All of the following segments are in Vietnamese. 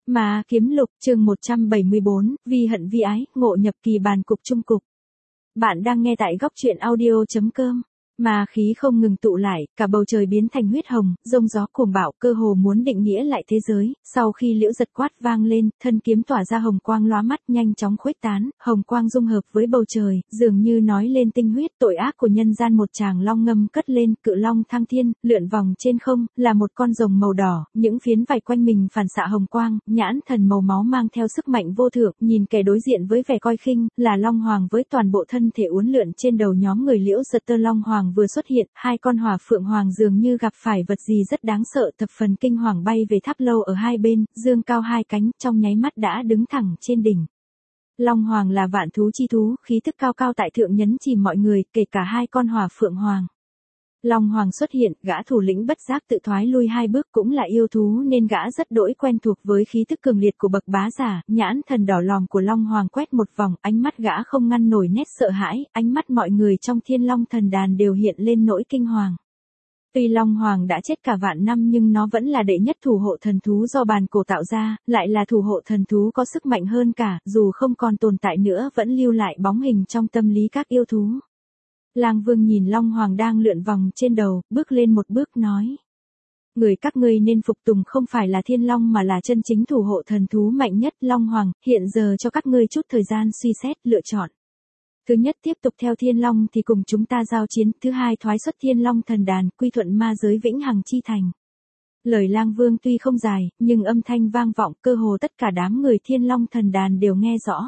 Ma Kiếm Lục, chương 174, Vi hận vi ái, ngộ nhập kỳ bàn cục trung cục. Bạn đang nghe tại góc truyện audio.com. Ma khí không ngừng tụ lại, cả bầu trời biến thành huyết hồng, rông gió cuồng bạo, cơ hồ muốn định nghĩa lại thế giới. Sau khi liễu giật quát vang lên, thân kiếm tỏa ra hồng quang lóa mắt nhanh chóng khuếch tán, hồng quang dung hợp với bầu trời, dường như nói lên tinh huyết tội ác của nhân gian. Một tràng long ngâm cất lên, cự long thăng thiên, lượn vòng trên không, là một con rồng màu đỏ, những phiến vảy quanh mình phản xạ hồng quang, nhãn thần màu máu mang theo sức mạnh vô thượng, nhìn kẻ đối diện với vẻ coi khinh, là Long Hoàng với toàn bộ thân thể uốn lượn trên đầu nhóm người liễu giật. Tơ Long Hoàng vừa xuất hiện, hai con hỏa phượng hoàng dường như gặp phải vật gì rất đáng sợ, thập phần kinh hoàng bay về tháp lâu ở hai bên, dương cao hai cánh, trong nháy mắt đã đứng thẳng trên đỉnh. Long Hoàng là vạn thú chi thú, khí tức cao cao tại thượng nhấn chìm mọi người, kể cả hai con hỏa phượng hoàng. Long Hoàng xuất hiện, gã thủ lĩnh bất giác tự thoái lui hai bước, cũng là yêu thú nên gã rất đỗi quen thuộc với khí tức cường liệt của bậc bá giả. Nhãn thần đỏ lòm của Long Hoàng quét một vòng, ánh mắt gã không ngăn nổi nét sợ hãi, ánh mắt mọi người trong Thiên Long thần đàn đều hiện lên nỗi kinh hoàng. Tuy Long Hoàng đã chết cả vạn năm nhưng nó vẫn là đệ nhất thủ hộ thần thú do bàn cổ tạo ra, lại là thủ hộ thần thú có sức mạnh hơn cả, dù không còn tồn tại nữa vẫn lưu lại bóng hình trong tâm lý các yêu thú. Lang Vương nhìn Long Hoàng đang lượn vòng trên đầu, bước lên một bước nói. Người các ngươi nên phục tùng không phải là Thiên Long mà là chân chính thủ hộ thần thú mạnh nhất. Long Hoàng, hiện giờ cho các ngươi chút thời gian suy xét, lựa chọn. Thứ nhất, tiếp tục theo Thiên Long thì cùng chúng ta giao chiến. Thứ hai, thoái xuất Thiên Long thần đàn, quy thuận ma giới vĩnh hằng chi thành. Lời Lang Vương tuy không dài, nhưng âm thanh vang vọng, cơ hồ tất cả đám người Thiên Long thần đàn đều nghe rõ.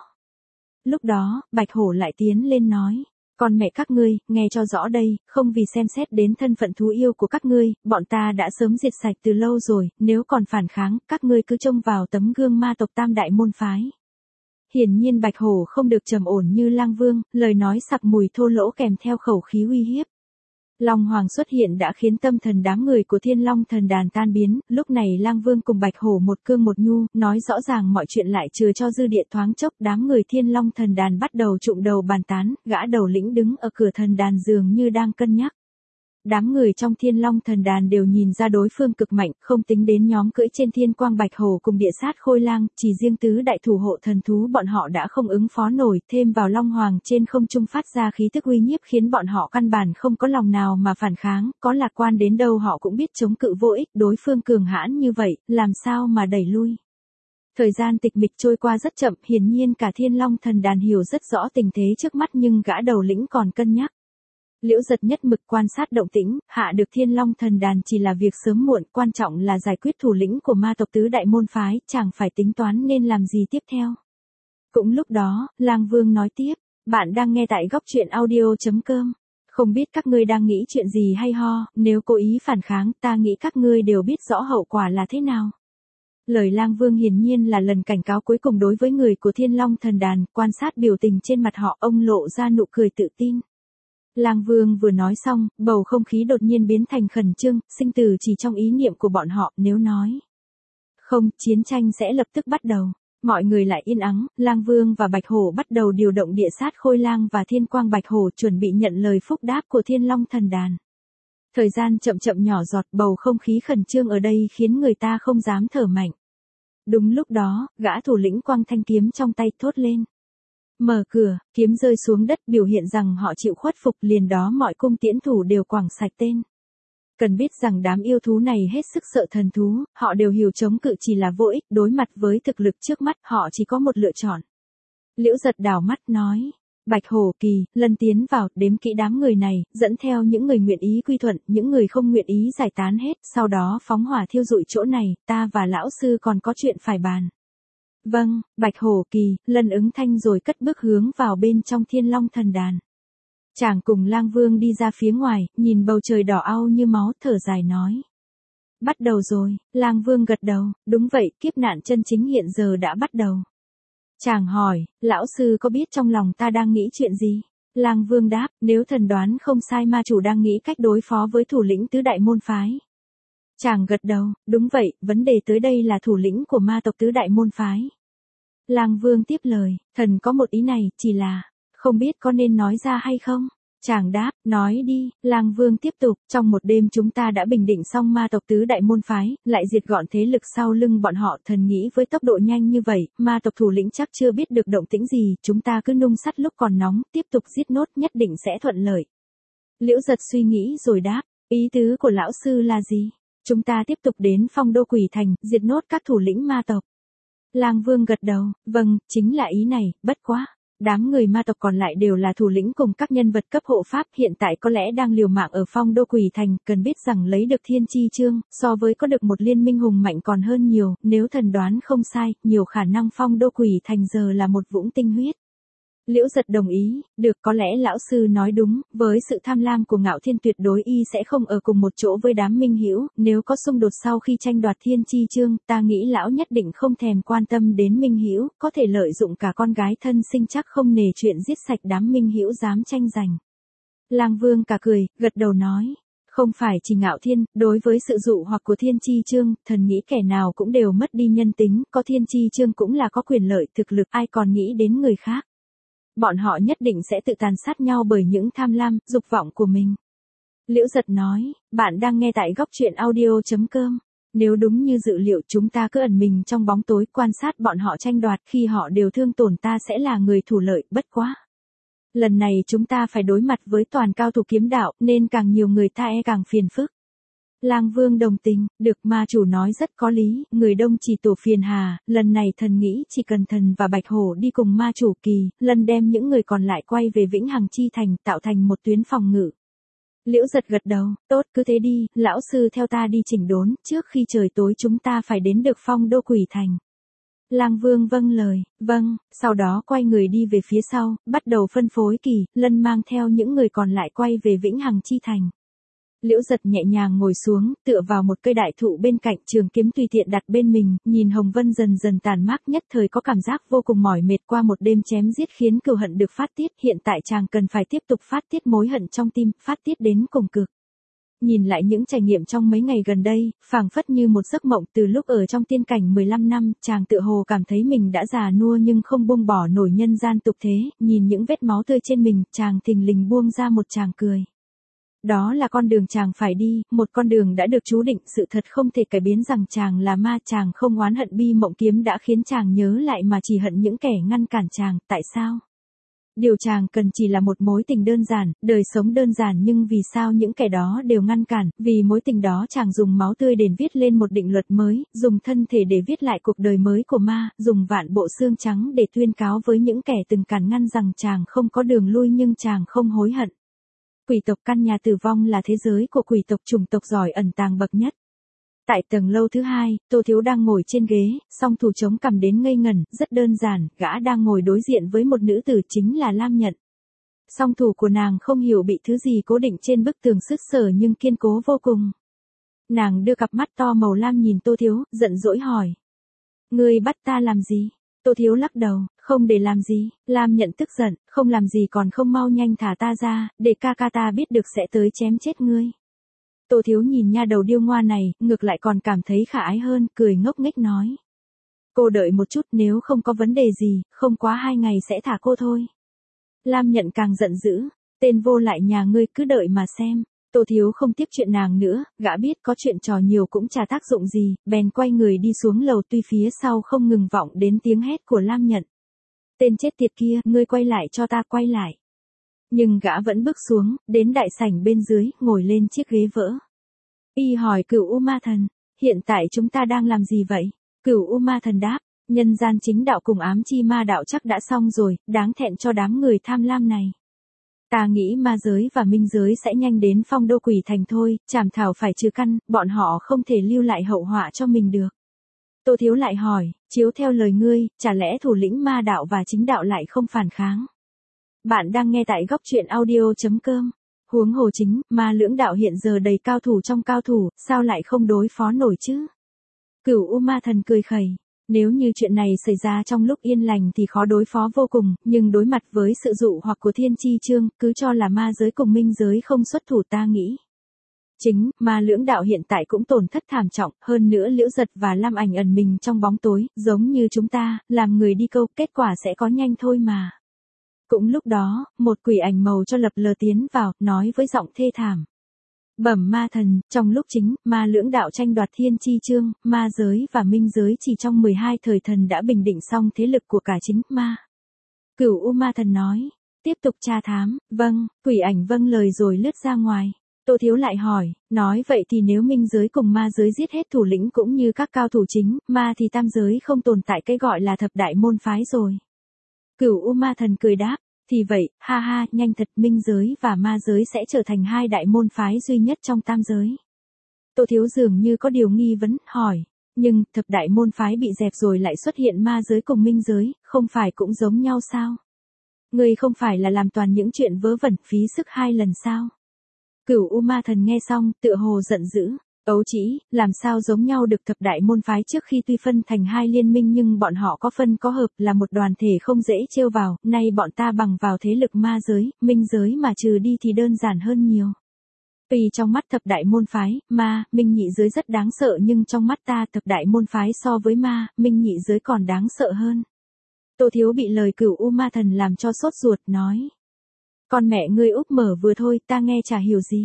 Lúc đó, Bạch Hổ lại tiến lên nói. Con mẹ các ngươi, nghe cho rõ đây, không vì xem xét đến thân phận thú yêu của các ngươi, bọn ta đã sớm diệt sạch từ lâu rồi, nếu còn phản kháng, các ngươi cứ trông vào tấm gương ma tộc Tam Đại môn phái. Hiển nhiên Bạch Hổ không được trầm ổn như Lang Vương, lời nói sặc mùi thô lỗ kèm theo khẩu khí uy hiếp. Long Hoàng xuất hiện đã khiến tâm thần đám người của Thiên Long thần đàn tan biến, lúc này Lang Vương cùng Bạch Hổ một cương một nhu, nói rõ ràng mọi chuyện lại chừa cho dư địa. Thoáng chốc đám người Thiên Long thần đàn bắt đầu trụm đầu bàn tán, gã đầu lĩnh đứng ở cửa thần đàn dường như đang cân nhắc. Đám người trong Thiên Long thần đàn đều nhìn ra đối phương cực mạnh, không tính đến nhóm cưỡi trên Thiên Quang Bạch Hổ cùng địa sát Khôi Lang, chỉ riêng tứ đại thủ hộ thần thú bọn họ đã không ứng phó nổi, thêm vào Long Hoàng trên không trung phát ra khí tức uy nhiếp khiến bọn họ căn bản không có lòng nào mà phản kháng, có lạc quan đến đâu họ cũng biết chống cự vô ích, đối phương cường hãn như vậy, làm sao mà đẩy lui. Thời gian tịch mịch trôi qua rất chậm, hiển nhiên cả Thiên Long thần đàn hiểu rất rõ tình thế trước mắt nhưng gã đầu lĩnh còn cân nhắc. Liễu giật nhất mực quan sát động tĩnh, hạ được Thiên Long thần đàn chỉ là việc sớm muộn, quan trọng là giải quyết thủ lĩnh của ma tộc tứ đại môn phái, chẳng phải tính toán nên làm gì tiếp theo. Cũng lúc đó, Lang Vương nói tiếp, bạn đang nghe tại góc truyện audio.com. Không biết các ngươi đang nghĩ chuyện gì hay ho, nếu cố ý phản kháng, ta nghĩ các ngươi đều biết rõ hậu quả là thế nào. Lời Lang Vương hiển nhiên là lần cảnh cáo cuối cùng đối với người của Thiên Long thần đàn, quan sát biểu tình trên mặt họ, ông lộ ra nụ cười tự tin. Lang Vương vừa nói xong, bầu không khí đột nhiên biến thành khẩn trương, sinh tử chỉ trong ý niệm của bọn họ, nếu nói không, chiến tranh sẽ lập tức bắt đầu. Mọi người lại yên ắng, Lang Vương và Bạch Hổ bắt đầu điều động địa sát Khôi Lang và Thiên Quang Bạch Hổ chuẩn bị nhận lời phúc đáp của Thiên Long thần đàn. Thời gian chậm chậm nhỏ giọt, bầu không khí khẩn trương ở đây khiến người ta không dám thở mạnh. Đúng lúc đó, gã thủ lĩnh quăng thanh kiếm trong tay thốt lên. Mở cửa, kiếm rơi xuống đất biểu hiện rằng họ chịu khuất phục, liền đó mọi cung tiễn thủ đều quẳng sạch tên. Cần biết rằng đám yêu thú này hết sức sợ thần thú, họ đều hiểu chống cự chỉ là vô ích, đối mặt với thực lực trước mắt họ chỉ có một lựa chọn. Liễu giật đảo mắt nói, Bạch Hổ Kỳ, lần tiến vào, đếm kỹ đám người này, dẫn theo những người nguyện ý quy thuận, những người không nguyện ý giải tán hết, sau đó phóng hỏa thiêu rụi chỗ này, ta và lão sư còn có chuyện phải bàn. Vâng, Bạch Hổ Kỳ, lần ứng thanh rồi cất bước hướng vào bên trong Thiên Long thần đàn. Chàng cùng Lang Vương đi ra phía ngoài, nhìn bầu trời đỏ au như máu, thở dài nói. Bắt đầu rồi, Lang Vương gật đầu, đúng vậy, kiếp nạn chân chính hiện giờ đã bắt đầu. Chàng hỏi, lão sư có biết trong lòng ta đang nghĩ chuyện gì? Lang Vương đáp, nếu thần đoán không sai ma chủ đang nghĩ cách đối phó với thủ lĩnh tứ đại môn phái. Chàng gật đầu, đúng vậy, vấn đề tới đây là thủ lĩnh của ma tộc tứ đại môn phái. Lang Vương tiếp lời, thần có một ý này, chỉ là, không biết có nên nói ra hay không? Chàng đáp, nói đi, Lang Vương tiếp tục, trong một đêm chúng ta đã bình định xong ma tộc tứ đại môn phái, lại diệt gọn thế lực sau lưng bọn họ. Thần nghĩ với tốc độ nhanh như vậy, ma tộc thủ lĩnh chắc chưa biết được động tĩnh gì, chúng ta cứ nung sắt lúc còn nóng, tiếp tục giết nốt nhất định sẽ thuận lợi. Liễu Giật suy nghĩ rồi đáp, ý tứ của lão sư là gì? Chúng ta tiếp tục đến Phong Đô Quỷ Thành, diệt nốt các thủ lĩnh ma tộc. Lang Vương gật đầu, vâng, chính là ý này, bất quá. Đám người ma tộc còn lại đều là thủ lĩnh cùng các nhân vật cấp hộ pháp, hiện tại có lẽ đang liều mạng ở Phong Đô Quỷ Thành, cần biết rằng lấy được Thiên Chi Chương, so với có được một liên minh hùng mạnh còn hơn nhiều, nếu thần đoán không sai, nhiều khả năng Phong Đô Quỷ Thành giờ là một vũng tinh huyết. Liễu Giật đồng ý, được, có lẽ lão sư nói đúng, với sự tham lam của Ngạo Thiên tuyệt đối y sẽ không ở cùng một chỗ với đám minh hữu, nếu có xung đột sau khi tranh đoạt Thiên Chi Chương, ta nghĩ lão nhất định không thèm quan tâm đến minh hữu, có thể lợi dụng cả con gái thân sinh chắc không nề chuyện giết sạch đám minh hữu dám tranh giành. Lang Vương cả cười, gật đầu nói. Không phải chỉ Ngạo Thiên, đối với sự dụ hoặc của Thiên Chi Chương, thần nghĩ kẻ nào cũng đều mất đi nhân tính, có Thiên Chi Chương cũng là có quyền lợi thực lực, ai còn nghĩ đến người khác. Bọn họ nhất định sẽ tự tàn sát nhau bởi những tham lam, dục vọng của mình. Liễu Giật nói, bạn đang nghe tại góc truyện audio.com. Nếu đúng như dự liệu chúng ta cứ ẩn mình trong bóng tối quan sát bọn họ tranh đoạt, khi họ đều thương tổn ta sẽ là người thủ lợi, bất quá. Lần này chúng ta phải đối mặt với toàn cao thủ kiếm đạo, nên càng nhiều người ta càng phiền phức. Lang Vương đồng tình, được, ma chủ nói rất có lý, người đông chỉ tổ phiền hà, lần này thần nghĩ chỉ cần thần và Bạch Hổ đi cùng ma chủ Kỳ, lần đem những người còn lại quay về Vĩnh Hằng Chi Thành, tạo thành một tuyến phòng ngự. Liễu Giật gật đầu, tốt, cứ thế đi, lão sư theo ta đi chỉnh đốn, trước khi trời tối chúng ta phải đến được Phong Đô Quỷ Thành. Lang Vương vâng lời, vâng, sau đó quay người đi về phía sau, bắt đầu phân phối Kỳ, Lân mang theo những người còn lại quay về Vĩnh Hằng Chi Thành. Liễu Giật nhẹ nhàng ngồi xuống, tựa vào một cây đại thụ bên cạnh, trường kiếm tùy tiện đặt bên mình, nhìn Hồng Vân dần dần tàn mát, nhất thời có cảm giác vô cùng mỏi mệt, qua một đêm chém giết khiến cừu hận được phát tiết, hiện tại chàng cần phải tiếp tục phát tiết mối hận trong tim, phát tiết đến cùng cực. Nhìn lại những trải nghiệm trong mấy ngày gần đây, phảng phất như một giấc mộng, từ lúc ở trong tiên cảnh 15 năm, chàng tựa hồ cảm thấy mình đã già nua nhưng không buông bỏ nổi nhân gian tục thế, nhìn những vết máu tươi trên mình, chàng thình lình buông ra một tràng cười. Đó là con đường chàng phải đi, một con đường đã được chú định, sự thật không thể cải biến rằng chàng là ma, chàng không oán hận bi mộng kiếm đã khiến chàng nhớ lại mà chỉ hận những kẻ ngăn cản chàng, tại sao? Điều chàng cần chỉ là một mối tình đơn giản, đời sống đơn giản, nhưng vì sao những kẻ đó đều ngăn cản, vì mối tình đó chàng dùng máu tươi để viết lên một định luật mới, dùng thân thể để viết lại cuộc đời mới của ma, dùng vạn bộ xương trắng để tuyên cáo với những kẻ từng cản ngăn rằng chàng không có đường lui nhưng chàng không hối hận. Quỷ tộc căn nhà tử vong là thế giới của quỷ tộc, chủng tộc giỏi ẩn tàng bậc nhất. Tại tầng lâu thứ hai, Tô Thiếu đang ngồi trên ghế, song thủ chống cằm đến ngây ngẩn, rất đơn giản, gã đang ngồi đối diện với một nữ tử chính là Lam Nhận. Song thủ của nàng không hiểu bị thứ gì cố định trên bức tường sứt sờ nhưng kiên cố vô cùng. Nàng đưa cặp mắt to màu lam nhìn Tô Thiếu, giận dỗi hỏi. Ngươi bắt ta làm gì? Tô Thiếu lắc đầu, không để làm gì. Lam Nhận tức giận, không làm gì còn không mau nhanh thả ta ra, để ca ca ta biết được sẽ tới chém chết ngươi. Tô Thiếu nhìn nha đầu điêu ngoa này, ngược lại còn cảm thấy khả ái hơn, cười ngốc nghếch nói. Cô đợi một chút, nếu không có vấn đề gì, không quá 2 ngày sẽ thả cô thôi. Lam Nhận càng giận dữ, tên vô lại nhà ngươi cứ đợi mà xem. Tô Thiếu không tiếp chuyện nàng nữa, gã biết có chuyện trò nhiều cũng chả tác dụng gì, bèn quay người đi xuống lầu, tuy phía sau không ngừng vọng đến tiếng hét của Lam Nhận. Tên chết tiệt kia, ngươi quay lại cho ta, quay lại. Nhưng gã vẫn bước xuống, đến đại sảnh bên dưới, ngồi lên chiếc ghế vỡ. Y hỏi Cửu U Ma Thần, hiện tại chúng ta đang làm gì vậy? Cửu U Ma Thần đáp, nhân gian chính đạo cùng ám chi ma đạo chắc đã xong rồi, đáng thẹn cho đám người tham lam này. Ta nghĩ ma giới và minh giới sẽ nhanh đến Phong Đô Quỷ Thành thôi, chảm thảo phải trừ căn, bọn họ không thể lưu lại hậu họa cho mình được. Tô Thiếu lại hỏi, chiếu theo lời ngươi, chả lẽ thủ lĩnh ma đạo và chính đạo lại không phản kháng? Bạn đang nghe tại góc truyện audio.com. Huống hồ chính, ma lưỡng đạo hiện giờ đầy cao thủ trong cao thủ, sao lại không đối phó nổi chứ? Cửu U Ma Thần cười khẩy. Nếu như chuyện này xảy ra trong lúc yên lành thì khó đối phó vô cùng, nhưng đối mặt với sự dụ hoặc của Thiên Chi Chương, cứ cho là ma giới cùng minh giới không xuất thủ, ta nghĩ. Chính, ma lưỡng đạo hiện tại cũng tổn thất thảm trọng, hơn nữa Liễu Giật và Lam Ảnh ẩn mình trong bóng tối, giống như chúng ta, làm người đi câu, kết quả sẽ có nhanh thôi mà. Cũng lúc đó, một quỷ ảnh màu cho lập lờ tiến vào, nói với giọng thê thảm. Bẩm ma thần, trong lúc chính, ma lưỡng đạo tranh đoạt thiên chi chương, ma giới và minh giới chỉ trong 12 thời thần đã bình định xong thế lực của cả chính ma. Cửu U ma thần nói, tiếp tục tra thám, vâng, quỷ ảnh vâng lời rồi lướt ra ngoài. Tô Thiếu lại hỏi, nói vậy thì nếu minh giới cùng ma giới giết hết thủ lĩnh cũng như các cao thủ chính, ma thì tam giới không tồn tại cái gọi là thập đại môn phái rồi. Cửu U ma thần cười đáp, thì vậy, ha ha, nhanh thật, minh giới và ma giới sẽ trở thành hai đại môn phái duy nhất trong tam giới. Tô Thiếu dường như có điều nghi vấn, hỏi, nhưng thập đại môn phái bị dẹp rồi lại xuất hiện ma giới cùng minh giới, không phải cũng giống nhau sao? Ngươi không phải là làm toàn những chuyện vớ vẩn phí sức 2 lần sao? Cửu U ma thần nghe xong, tựa hồ giận dữ. Ấu Trĩ, làm sao giống nhau được, thập đại môn phái trước khi tuy phân thành 2 liên minh nhưng bọn họ có phân có hợp, là một đoàn thể không dễ trêu vào, nay bọn ta bằng vào thế lực ma giới, minh giới mà trừ đi thì đơn giản hơn nhiều. Vì trong mắt thập đại môn phái, ma, minh nhị giới rất đáng sợ nhưng trong mắt ta thập đại môn phái so với ma, minh nhị giới còn đáng sợ hơn. Tô Thiếu bị lời Cửu U ma thần làm cho sốt ruột, nói. Con mẹ ngươi úp mở vừa thôi, ta nghe chả hiểu gì.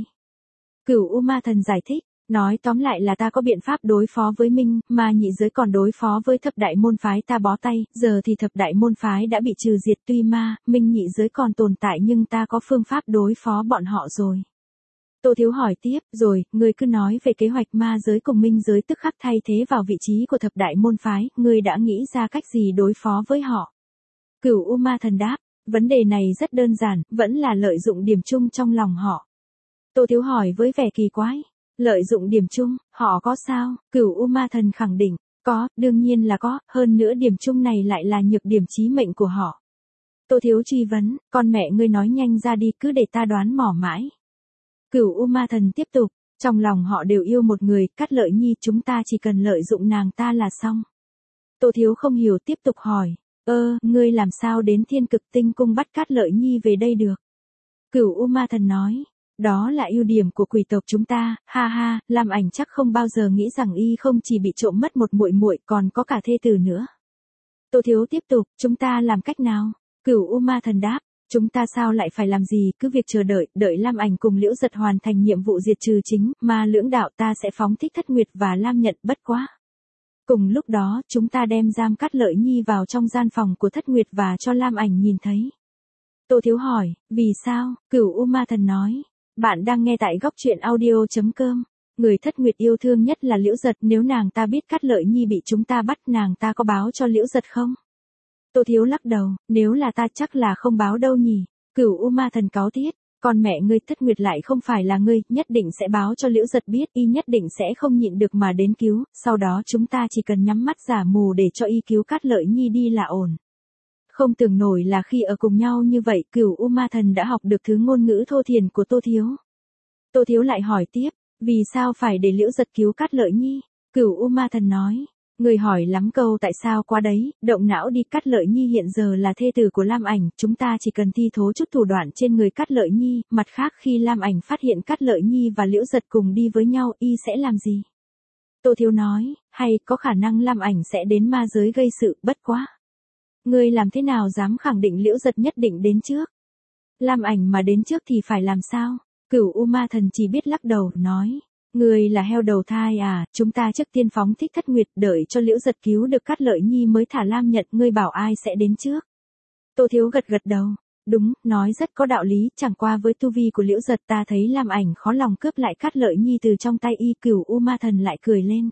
Cửu U ma thần giải thích, nói tóm lại là ta có biện pháp đối phó với minh, mà nhị giới còn đối phó với thập đại môn phái ta bó tay, giờ thì thập đại môn phái đã bị trừ diệt tuy ma, minh nhị giới còn tồn tại nhưng ta có phương pháp đối phó bọn họ rồi. Tô Thiếu hỏi tiếp, rồi, ngươi cứ nói về kế hoạch ma giới cùng minh giới tức khắc thay thế vào vị trí của thập đại môn phái, ngươi đã nghĩ ra cách gì đối phó với họ? Cửu U ma thần đáp, vấn đề này rất đơn giản, vẫn là lợi dụng điểm chung trong lòng họ. Tô Thiếu hỏi với vẻ kỳ quái, lợi dụng điểm chung, họ có sao? Cửu U ma thần khẳng định, có, đương nhiên là có, hơn nữa điểm chung này lại là nhược điểm chí mệnh của họ. Tô Thiếu truy vấn, con mẹ ngươi nói nhanh ra đi, cứ để ta đoán mỏ mãi. Cửu U ma thần tiếp tục, trong lòng họ đều yêu một người, Cát Lợi Nhi, chúng ta chỉ cần lợi dụng nàng ta là xong. Tô Thiếu không hiểu tiếp tục hỏi, ngươi làm sao đến Thiên Cực Tinh cung bắt Cát Lợi Nhi về đây được? Cửu U ma thần nói, đó là ưu điểm của quỷ tộc chúng ta, ha ha, Lam Ảnh chắc không bao giờ nghĩ rằng y không chỉ bị trộm mất một muội muội còn có cả thê tử nữa. Tô Thiếu tiếp tục, chúng ta làm cách nào? Cửu U ma thần đáp, chúng ta sao lại phải làm gì, cứ việc chờ đợi Lam Ảnh cùng Liễu Giật hoàn thành nhiệm vụ diệt trừ chính, ma lưỡng đạo ta sẽ phóng thích Thất Nguyệt và Lam Nhận, bất quá. Cùng lúc đó, chúng ta đem giam Cát Lợi Nhi vào trong gian phòng của Thất Nguyệt và cho Lam Ảnh nhìn thấy. Tô Thiếu hỏi, vì sao? Cửu U ma thần nói, bạn đang nghe tại góc truyện audio.com. Người Thất Nguyệt yêu thương nhất là Liễu Giật, nếu nàng ta biết Cát Lợi Nhi bị chúng ta bắt, nàng ta có báo cho Liễu Giật không? Tô Thiếu lắc đầu, nếu là ta chắc là không báo đâu nhỉ. Cửu U ma thần cáu tiết, con mẹ ngươi, Thất Nguyệt lại không phải là ngươi, nhất định sẽ báo cho Liễu Giật biết, y nhất định sẽ không nhịn được mà đến cứu, sau đó chúng ta chỉ cần nhắm mắt giả mù để cho y cứu Cát Lợi Nhi đi là ổn. Không tưởng nổi là khi ở cùng nhau như vậy, Cửu U ma thần đã học được thứ ngôn ngữ thô thiển của Tô Thiếu. Tô Thiếu lại hỏi tiếp, vì sao phải để Liễu Giật cứu Cát Lợi Nhi? Cửu U ma thần nói, người hỏi lắm câu tại sao quá đấy, động não đi, Cát Lợi Nhi hiện giờ là thê tử của Lam Ảnh, chúng ta chỉ cần thi thố chút thủ đoạn trên người Cát Lợi Nhi, mặt khác khi Lam Ảnh phát hiện Cát Lợi Nhi và Liễu Giật cùng đi với nhau, y sẽ làm gì? Tô Thiếu nói, hay có khả năng Lam Ảnh sẽ đến ma giới gây sự, bất quá. Ngươi làm thế nào dám khẳng định Liễu Giật nhất định đến trước? Lam Ảnh mà đến trước thì phải làm sao? Cửu U ma thần chỉ biết lắc đầu, nói. Ngươi là heo đầu thai à, chúng ta trước tiên phóng thích Thất Nguyệt, đợi cho Liễu Giật cứu được Cát Lợi Nhi mới thả Lam Nhận, ngươi bảo ai sẽ đến trước? Tô Thiếu gật đầu. Đúng, nói rất có đạo lý, chẳng qua với tu vi của Liễu Giật ta thấy Lam Ảnh khó lòng cướp lại Cát Lợi Nhi từ trong tay y. Cửu U ma thần lại cười lên.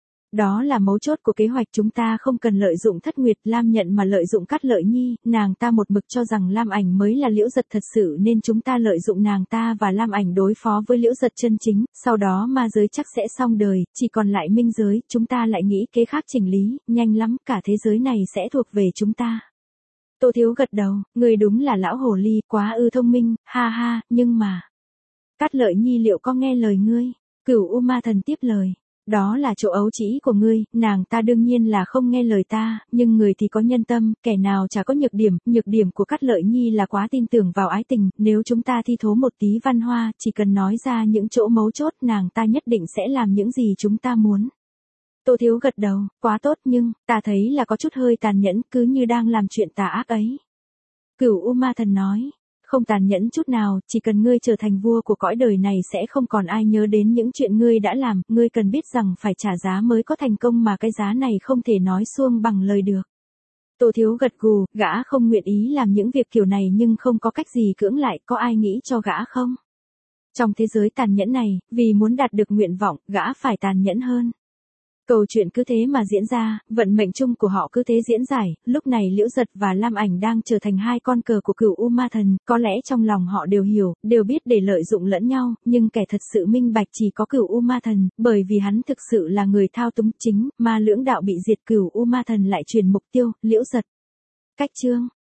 Đó là mấu chốt của kế hoạch, chúng ta không cần lợi dụng Thất Nguyệt, Lam Nhận mà lợi dụng Cát Lợi Nhi, nàng ta một mực cho rằng Lam Ảnh mới là Liễu Giật thật sự nên chúng ta lợi dụng nàng ta và Lam Ảnh đối phó với Liễu Giật chân chính, sau đó ma giới chắc sẽ xong đời, chỉ còn lại minh giới, chúng ta lại nghĩ kế khác chỉnh lý, nhanh lắm, cả thế giới này sẽ thuộc về chúng ta. Tô Thiếu gật đầu, người đúng là lão hồ ly, quá thông minh, ha ha, nhưng mà. Cát Lợi Nhi liệu có nghe lời ngươi? Cửu U ma thần tiếp lời. Đó là chỗ ấu trĩ của ngươi, nàng ta đương nhiên là không nghe lời ta, nhưng người thì có nhân tâm, kẻ nào chả có nhược điểm của Cát Lợi Nhi là quá tin tưởng vào ái tình, nếu chúng ta thi thố một tí văn hoa, chỉ cần nói ra những chỗ mấu chốt nàng ta nhất định sẽ làm những gì chúng ta muốn. Tô Thiếu gật đầu, quá tốt nhưng, ta thấy là có chút hơi tàn nhẫn, cứ như đang làm chuyện tà ác ấy. Cửu U Ma Thần nói, không tàn nhẫn chút nào, chỉ cần ngươi trở thành vua của cõi đời này sẽ không còn ai nhớ đến những chuyện ngươi đã làm, ngươi cần biết rằng phải trả giá mới có thành công mà cái giá này không thể nói suông bằng lời được. Tô Thiếu gật gù, gã không nguyện ý làm những việc kiểu này nhưng không có cách gì cưỡng lại, có ai nghĩ cho gã không? Trong thế giới tàn nhẫn này, vì muốn đạt được nguyện vọng, gã phải tàn nhẫn hơn. Câu chuyện cứ thế mà diễn ra, vận mệnh chung của họ cứ thế diễn giải, lúc này Liễu Giật và Lam Ảnh đang trở thành hai con cờ của Cửu U Ma Thần, có lẽ trong lòng họ đều hiểu, đều biết để lợi dụng lẫn nhau, nhưng kẻ thật sự minh bạch chỉ có Cửu U Ma Thần, bởi vì hắn thực sự là người thao túng chính, mà lưỡng đạo bị diệt Cửu U Ma Thần lại truyền mục tiêu, Liễu Giật. Cách chương